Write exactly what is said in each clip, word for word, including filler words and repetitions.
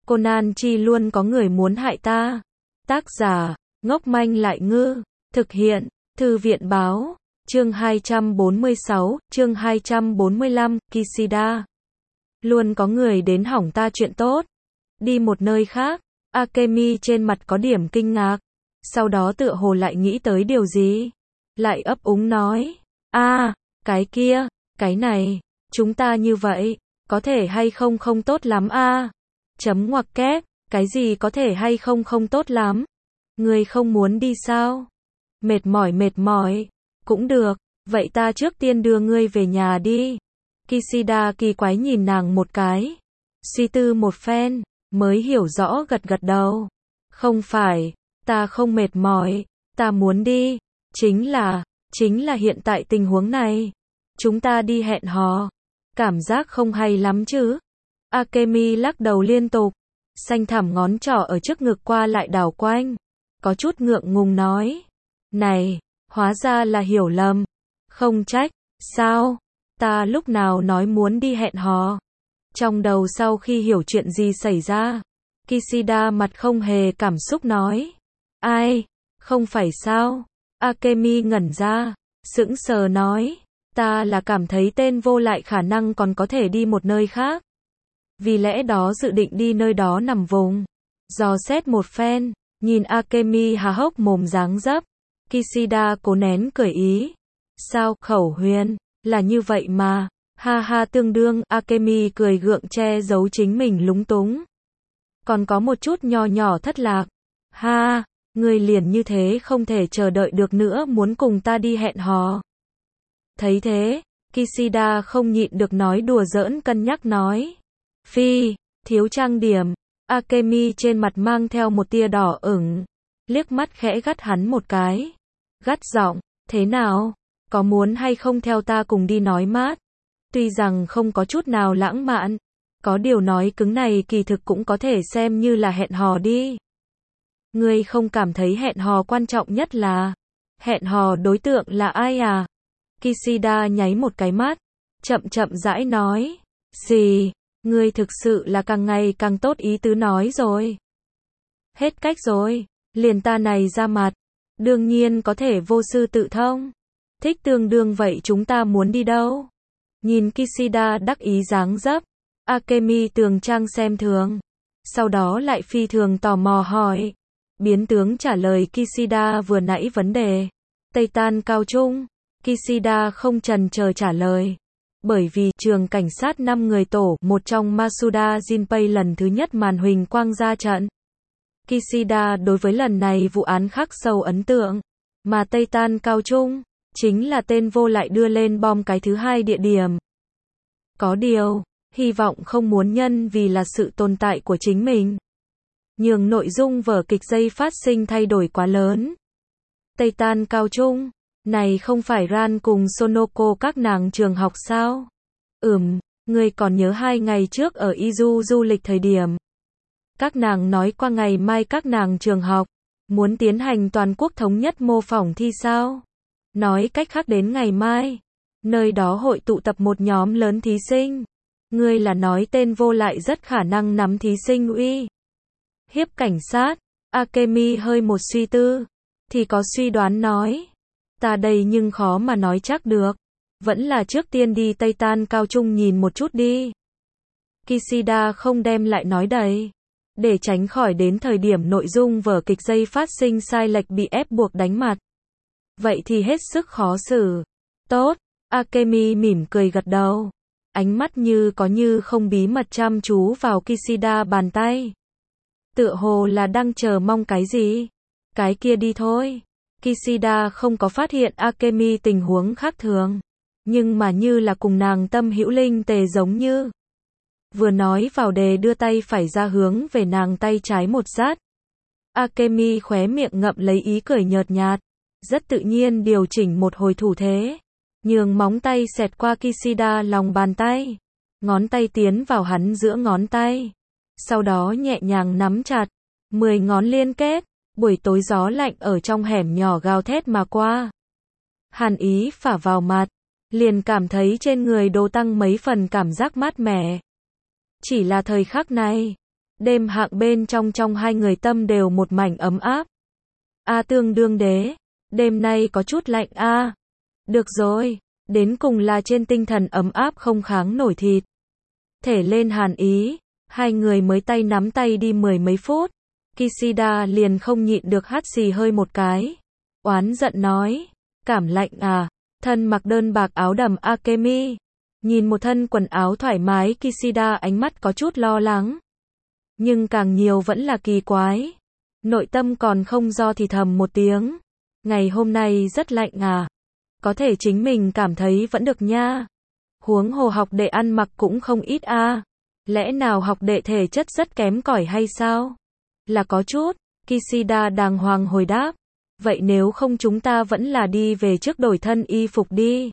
Conan Chi luôn có người muốn hại ta. Tác giả, ngốc manh lại ngư. Thực hiện, Thư viện báo. Chương hai trăm bốn mươi sáu, chương hai trăm bốn mươi lăm, Kishida. Luôn có người đến hỏng ta chuyện tốt. Đi một nơi khác, Akemi trên mặt có điểm kinh ngạc. Sau đó tựa hồ lại nghĩ tới điều gì. Lại ấp úng nói. a à, cái kia, cái này, chúng ta như vậy, có thể hay không không tốt lắm a à? Chấm ngoặc kép, cái gì có thể hay không không tốt lắm? Ngươi không muốn đi sao? Mệt mỏi mệt mỏi, cũng được, vậy ta trước tiên đưa ngươi về nhà đi. Kishida kỳ quái nhìn nàng một cái, suy tư một phen, mới hiểu rõ gật gật đầu. Không phải, ta không mệt mỏi, ta muốn đi, chính là, chính là hiện tại tình huống này. Chúng ta đi hẹn hò, cảm giác không hay lắm chứ. Akemi lắc đầu liên tục, xanh thẳm ngón trỏ ở trước ngực qua lại đảo quanh, có chút ngượng ngùng nói. Này, hóa ra là hiểu lầm. Không trách, sao? Ta lúc nào nói muốn đi hẹn hò? Trong đầu sau khi hiểu chuyện gì xảy ra, Kishida mặt không hề cảm xúc nói. Ai? Không phải sao? Akemi ngẩn ra, sững sờ nói. Ta là cảm thấy tên vô lại khả năng còn có thể đi một nơi khác. Vì lẽ đó dự định đi nơi đó nằm vùng. Dò xét một phen, nhìn Akemi há hốc mồm dáng dấp. Kishida cố nén cười ý. Sao, khẩu huyền, là như vậy mà. Ha ha tương đương, Akemi cười gượng che giấu chính mình lúng túng. Còn có một chút nho nhỏ thất lạc. Ha, ngươi liền như thế không thể chờ đợi được nữa muốn cùng ta đi hẹn hò. Thấy thế, Kishida không nhịn được nói đùa giỡn cân nhắc nói. Phi, thiếu trang điểm. Akemi trên mặt mang theo một tia đỏ ửng, liếc mắt khẽ gắt hắn một cái. Gắt giọng, thế nào? Có muốn hay không theo ta cùng đi nói mát? Tuy rằng không có chút nào lãng mạn, có điều nói cứng này kỳ thực cũng có thể xem như là hẹn hò đi. Ngươi không cảm thấy hẹn hò quan trọng nhất là hẹn hò đối tượng là ai à? Kishida nháy một cái mắt, chậm chậm rãi nói. Gì? Ngươi thực sự là càng ngày càng tốt ý tứ nói rồi. Hết cách rồi, liền ta này ra mặt, đương nhiên có thể vô sư tự thông. Thích tương đương vậy chúng ta muốn đi đâu? Nhìn Kishida đắc ý dáng dấp, Akemi tường trang xem thường, sau đó lại phi thường tò mò hỏi. Biến tướng trả lời Kishida vừa nãy vấn đề. Tây Tan cao trung, Kishida không chần chờ trả lời. Bởi vì trường cảnh sát năm người tổ một trong Masuda Jinpei lần thứ nhất màn huỳnh quang ra trận. Kishida đối với lần này vụ án khắc sâu ấn tượng, mà Tây Tan cao trung chính là tên vô lại đưa lên bom cái thứ hai địa điểm. Có điều, hy vọng không muốn nhân vì là sự tồn tại của chính mình, nhường nội dung vở kịch dây phát sinh thay đổi quá lớn. Tây Tan cao trung, này không phải Ran cùng Sonoko các nàng trường học sao? Ừm, ngươi còn nhớ hai ngày trước ở Izu du lịch thời điểm. Các nàng nói qua ngày mai các nàng trường học muốn tiến hành toàn quốc thống nhất mô phỏng thi sao? Nói cách khác đến ngày mai, nơi đó hội tụ tập một nhóm lớn thí sinh. Ngươi là nói tên vô lại rất khả năng nắm thí sinh uy hiếp cảnh sát. Akemi hơi một suy tư, thì có suy đoán nói. Ta đây nhưng khó mà nói chắc được. Vẫn là trước tiên đi Tây Tan cao trung nhìn một chút đi. Kishida không đem lại nói đầy, để tránh khỏi đến thời điểm nội dung vở kịch dây phát sinh sai lệch bị ép buộc đánh mặt. Vậy thì hết sức khó xử. Tốt, Akemi mỉm cười gật đầu. Ánh mắt như có như không bí mật chăm chú vào Kishida bàn tay. Tựa hồ là đang chờ mong cái gì. Cái kia đi thôi. Kishida không có phát hiện Akemi tình huống khác thường, nhưng mà như là cùng nàng tâm hữu linh tề giống như. Vừa nói vào đề đưa tay phải ra hướng về nàng tay trái một sát. Akemi khóe miệng ngậm lấy ý cười nhợt nhạt, rất tự nhiên điều chỉnh một hồi thủ thế, nhường móng tay xẹt qua Kishida lòng bàn tay, ngón tay tiến vào hắn giữa ngón tay, sau đó nhẹ nhàng nắm chặt, mười ngón liên kết. Buổi tối gió lạnh ở trong hẻm nhỏ gào thét mà qua. Hàn ý phả vào mặt, liền cảm thấy trên người đồ tăng mấy phần cảm giác mát mẻ. Chỉ là thời khắc này, Đêm hạng bên trong trong hai người tâm đều một mảnh ấm áp. A tương đương đế, đêm nay có chút lạnh a. Được rồi, đến cùng là trên tinh thần ấm áp không kháng nổi thịt. Thể lên hàn ý, hai người mới tay nắm tay đi mười mấy phút. Kishida liền không nhịn được hắt xì hơi một cái. Oán giận nói, cảm lạnh à, thân mặc đơn bạc áo đầm Akemi. Nhìn một thân quần áo thoải mái Kishida ánh mắt có chút lo lắng. Nhưng càng nhiều vẫn là kỳ quái. Nội tâm còn không do thì thầm một tiếng. Ngày hôm nay rất lạnh à. Có thể chính mình cảm thấy vẫn được nha. Huống hồ học đệ ăn mặc cũng không ít a. À. Lẽ nào học đệ thể chất rất kém cỏi hay sao? Là có chút, Kishida đàng hoàng hồi đáp. Vậy nếu không chúng ta vẫn là đi về trước đổi thân y phục đi.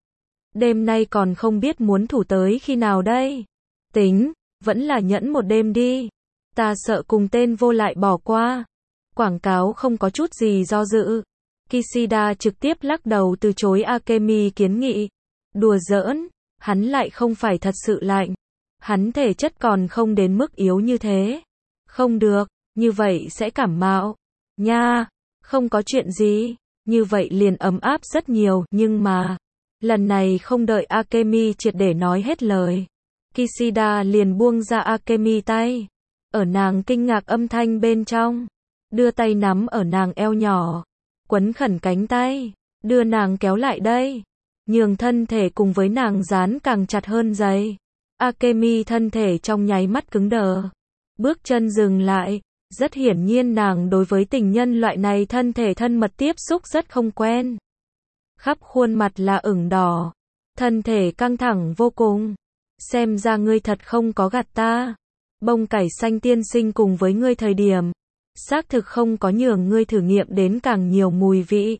Đêm nay còn không biết muốn thủ tới khi nào đây. Tính, vẫn là nhẫn một đêm đi. Ta sợ cùng tên vô lại bỏ qua. Quảng cáo không có chút gì do dự. Kishida trực tiếp lắc đầu từ chối Akemi kiến nghị. Đùa giỡn, hắn lại không phải thật sự lạnh. Hắn thể chất còn không đến mức yếu như thế. Không được, như vậy sẽ cảm mạo. Nha, không có chuyện gì. Như vậy liền ấm áp rất nhiều, nhưng mà... Lần này không đợi Akemi triệt để nói hết lời. Kishida liền buông ra Akemi tay. Ở nàng kinh ngạc âm thanh bên trong. Đưa tay nắm ở nàng eo nhỏ. Quấn khẩn cánh tay. Đưa nàng kéo lại đây. Nhường thân thể cùng với nàng dán càng chặt hơn giày. Akemi thân thể trong nháy mắt cứng đờ. Bước chân dừng lại. Rất hiển nhiên nàng đối với tình nhân loại này thân thể thân mật tiếp xúc rất không quen. Khắp khuôn mặt là ửng đỏ. Thân thể căng thẳng vô cùng. Xem ra ngươi thật không có gạt ta. Bông cải xanh tiên sinh cùng với ngươi thời điểm. Xác thực không có nhường ngươi thử nghiệm đến càng nhiều mùi vị.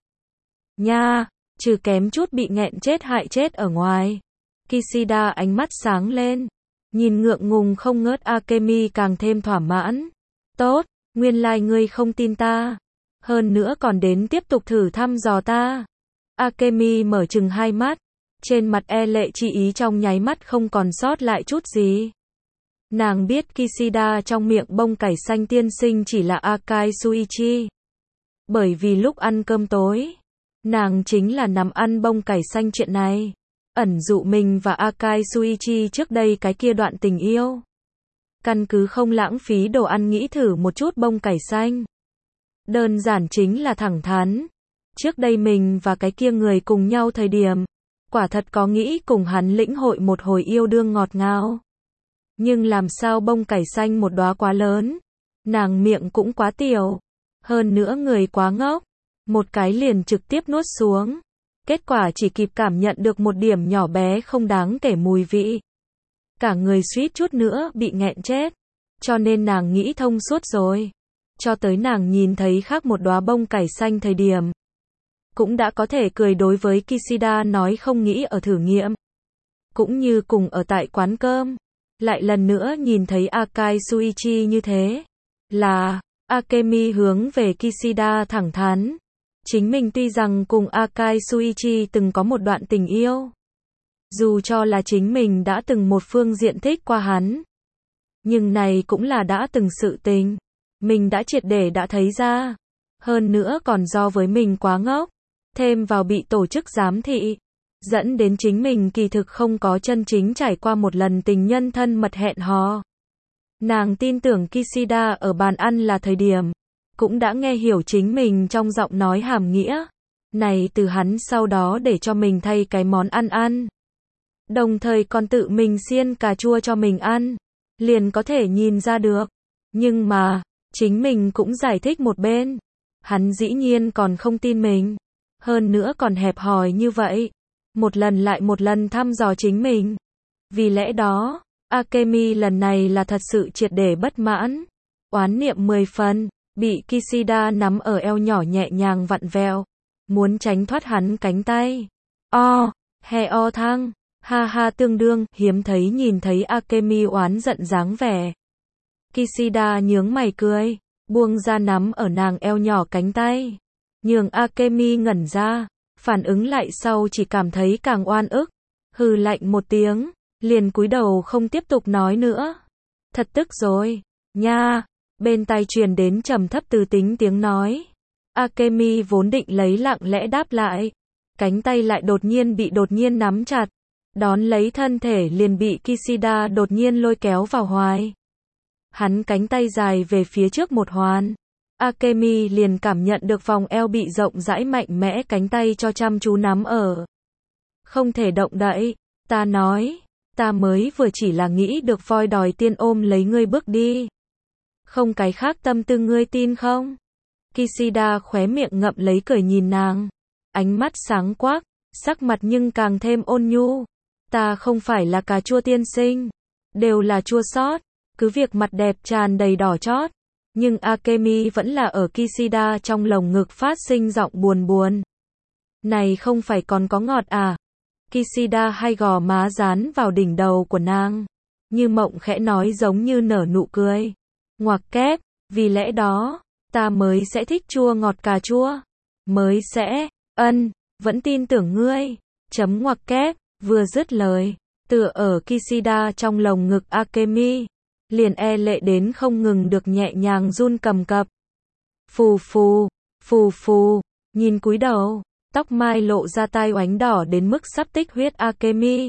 Nha, trừ kém chút bị nghẹn chết hại chết ở ngoài. Kishida ánh mắt sáng lên. Nhìn ngượng ngùng không ngớt Akemi càng thêm thỏa mãn. Tốt, nguyên lai like ngươi không tin ta. Hơn nữa còn đến tiếp tục thử thăm dò ta. Akemi mở chừng hai mắt. Trên mặt e lệ chi ý trong nháy mắt không còn sót lại chút gì. Nàng biết Kishida trong miệng bông cải xanh tiên sinh chỉ là Akai Suichi. Bởi vì lúc ăn cơm tối, nàng chính là nằm ăn bông cải xanh chuyện này. Ẩn dụ mình và Akai Suichi trước đây cái kia đoạn tình yêu. Căn cứ không lãng phí đồ ăn nghĩ thử một chút bông cải xanh. Đơn giản chính là thẳng thắn. Trước đây mình và cái kia người cùng nhau thời điểm. Quả thật có nghĩ cùng hắn lĩnh hội một hồi yêu đương ngọt ngào. Nhưng làm sao bông cải xanh một đóa quá lớn. Nàng miệng cũng quá tiểu. Hơn nữa người quá ngốc. Một cái liền trực tiếp nuốt xuống. Kết quả chỉ kịp cảm nhận được một điểm nhỏ bé không đáng kể mùi vị. Cả người suýt chút nữa bị nghẹn chết. Cho nên nàng nghĩ thông suốt rồi. Cho tới nàng nhìn thấy khác một đóa bông cải xanh thời điểm. Cũng đã có thể cười đối với Kishida nói không nghĩ ở thử nghiệm. Cũng như cùng ở tại quán cơm. Lại lần nữa nhìn thấy Akai Suichi như thế. Là, Akemi hướng về Kishida thẳng thắn. Chính mình tuy rằng cùng Akai Suichi từng có một đoạn tình yêu. Dù cho là chính mình đã từng một phương diện thích qua hắn. Nhưng này cũng là đã từng sự tình. Mình đã triệt để đã thấy ra. Hơn nữa còn do với mình quá ngốc. Thêm vào bị tổ chức giám thị. Dẫn đến chính mình kỳ thực không có chân chính trải qua một lần tình nhân thân mật hẹn hò. Nàng tin tưởng Kishida ở bàn ăn là thời điểm. Cũng đã nghe hiểu chính mình trong giọng nói hàm nghĩa. Này từ hắn sau đó để cho mình thay cái món ăn ăn. Đồng thời còn tự mình xiên cà chua cho mình ăn. Liền có thể nhìn ra được. Nhưng mà, chính mình cũng giải thích một bên. Hắn dĩ nhiên còn không tin mình. Hơn nữa còn hẹp hòi như vậy. Một lần lại một lần thăm dò chính mình. Vì lẽ đó, Akemi lần này là thật sự triệt để bất mãn. Oán niệm mười phần, bị Kishida nắm ở eo nhỏ nhẹ nhàng vặn vẹo. Muốn tránh thoát hắn cánh tay. O, he o thăng, ha ha tương đương, hiếm thấy nhìn thấy Akemi oán giận dáng vẻ. Kishida nhướng mày cười, buông ra nắm ở nàng eo nhỏ cánh tay. Nhường Akemi ngẩn ra, phản ứng lại sau chỉ cảm thấy càng oan ức. Hừ lạnh một tiếng, liền cúi đầu không tiếp tục nói nữa. Thật tức rồi. Nha, bên tai truyền đến trầm thấp từ tính tiếng nói. Akemi vốn định lấy lặng lẽ đáp lại, cánh tay lại đột nhiên bị đột nhiên nắm chặt, đón lấy thân thể liền bị Kishida đột nhiên lôi kéo vào hoài. Hắn cánh tay dài về phía trước một hoàn, Akemi liền cảm nhận được vòng eo bị rộng rãi mạnh mẽ cánh tay cho chăm chú nắm ở. Không thể động đậy, ta nói, ta mới vừa chỉ là nghĩ được voi đòi tiên ôm lấy ngươi bước đi. Không cái khác tâm tư ngươi tin không? Kishida khóe miệng ngậm lấy cười nhìn nàng, ánh mắt sáng quắc, sắc mặt nhưng càng thêm ôn nhu. Ta không phải là cà chua tiên sinh, đều là chua xót, cứ việc mặt đẹp tràn đầy đỏ chót, nhưng Akemi vẫn là ở Kishida trong lồng ngực phát sinh giọng buồn buồn. Này không phải còn có ngọt à? Kishida hai gò má dán vào đỉnh đầu của nàng, như mộng khẽ nói giống như nở nụ cười. Ngoặc kép, vì lẽ đó, ta mới sẽ thích chua ngọt cà chua. Mới sẽ, ân, vẫn tin tưởng ngươi. Chấm ngoặc kép, vừa dứt lời, tựa ở Kishida trong lồng ngực Akemi, liền e lệ đến không ngừng được nhẹ nhàng run cầm cập. Phù phù, phù phù, nhìn cúi đầu, tóc mai lộ ra tai oánh đỏ đến mức sắp tích huyết Akemi.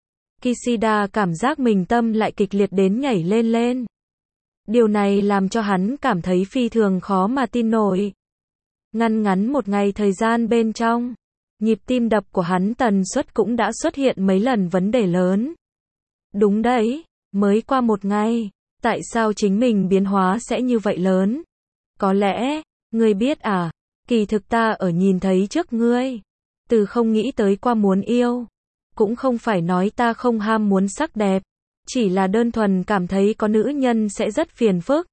Kishida cảm giác mình tâm lại kịch liệt đến nhảy lên lên. Điều này làm cho hắn cảm thấy phi thường khó mà tin nổi. Ngăn ngắn một ngày thời gian bên trong, nhịp tim đập của hắn tần suất cũng đã xuất hiện mấy lần vấn đề lớn. Đúng đấy, mới qua một ngày, tại sao chính mình biến hóa sẽ như vậy lớn? Có lẽ, ngươi biết à, kỳ thực ta ở nhìn thấy trước ngươi, từ không nghĩ tới qua muốn yêu, cũng không phải nói ta không ham muốn sắc đẹp, chỉ là đơn thuần cảm thấy có nữ nhân sẽ rất phiền phức.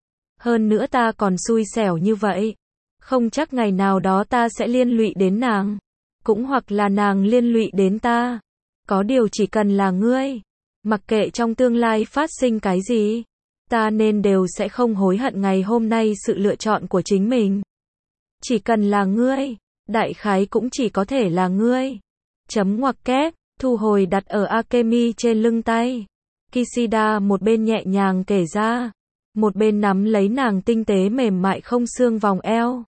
Hơn nữa ta còn xui xẻo như vậy, không chắc ngày nào đó ta sẽ liên lụy đến nàng, cũng hoặc là nàng liên lụy đến ta. Có điều chỉ cần là ngươi, mặc kệ trong tương lai phát sinh cái gì, ta nên đều sẽ không hối hận ngày hôm nay sự lựa chọn của chính mình. Chỉ cần là ngươi, đại khái cũng chỉ có thể là ngươi. Chấm ngoặc kép, thu hồi đặt ở Akemi trên lưng tay. Kishida một bên nhẹ nhàng kể ra, một bên nắm lấy nàng tinh tế mềm mại không xương vòng eo.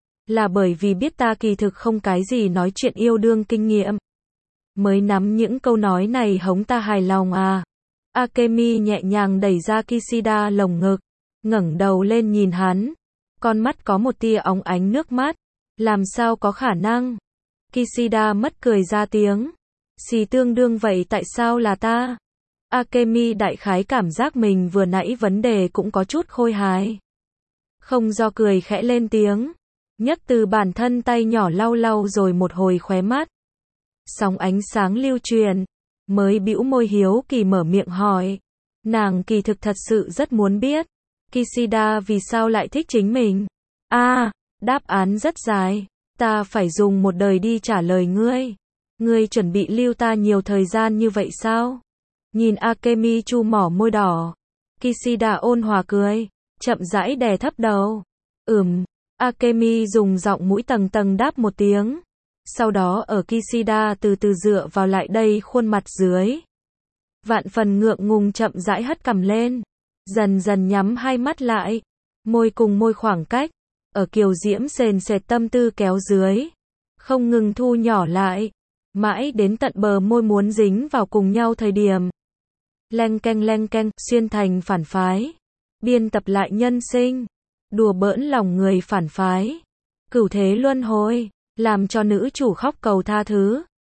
Là bởi vì biết ta kỳ thực không cái gì nói chuyện yêu đương kinh nghiệm, mới nắm những câu nói này hống ta hài lòng à. Akemi nhẹ nhàng đẩy ra Kishida lồng ngực, ngẩng đầu lên nhìn hắn, con mắt có một tia óng ánh nước mắt. Làm sao có khả năng? Kishida mất cười ra tiếng. Xì tương đương vậy tại sao là ta? Akemi đại khái cảm giác mình vừa nãy vấn đề cũng có chút khôi hài. Không do cười khẽ lên tiếng, nhấc từ bản thân tay nhỏ lau lau rồi một hồi khóe mắt. Sóng ánh sáng lưu truyền, mới bĩu môi hiếu kỳ mở miệng hỏi. Nàng kỳ thực thật sự rất muốn biết, Kishida vì sao lại thích chính mình. A, à, đáp án rất dài, ta phải dùng một đời đi trả lời ngươi. Ngươi chuẩn bị lưu ta nhiều thời gian như vậy sao? Nhìn Akemi chu mỏ môi đỏ, Kishida ôn hòa cười, chậm rãi đè thấp đầu. Ừm, Akemi dùng giọng mũi tầng tầng đáp một tiếng. Sau đó ở Kishida từ từ dựa vào lại đây khuôn mặt dưới. Vạn phần ngượng ngùng chậm rãi hất cằm lên, dần dần nhắm hai mắt lại, môi cùng môi khoảng cách, ở kiều diễm sền sệt tâm tư kéo dưới, không ngừng thu nhỏ lại, mãi đến tận bờ môi muốn dính vào cùng nhau thời điểm. Leng keng leng keng, xuyên thành phản phái, biên tập lại nhân sinh, đùa bỡn lòng người phản phái, cửu thế luân hồi, làm cho nữ chủ khóc cầu tha thứ.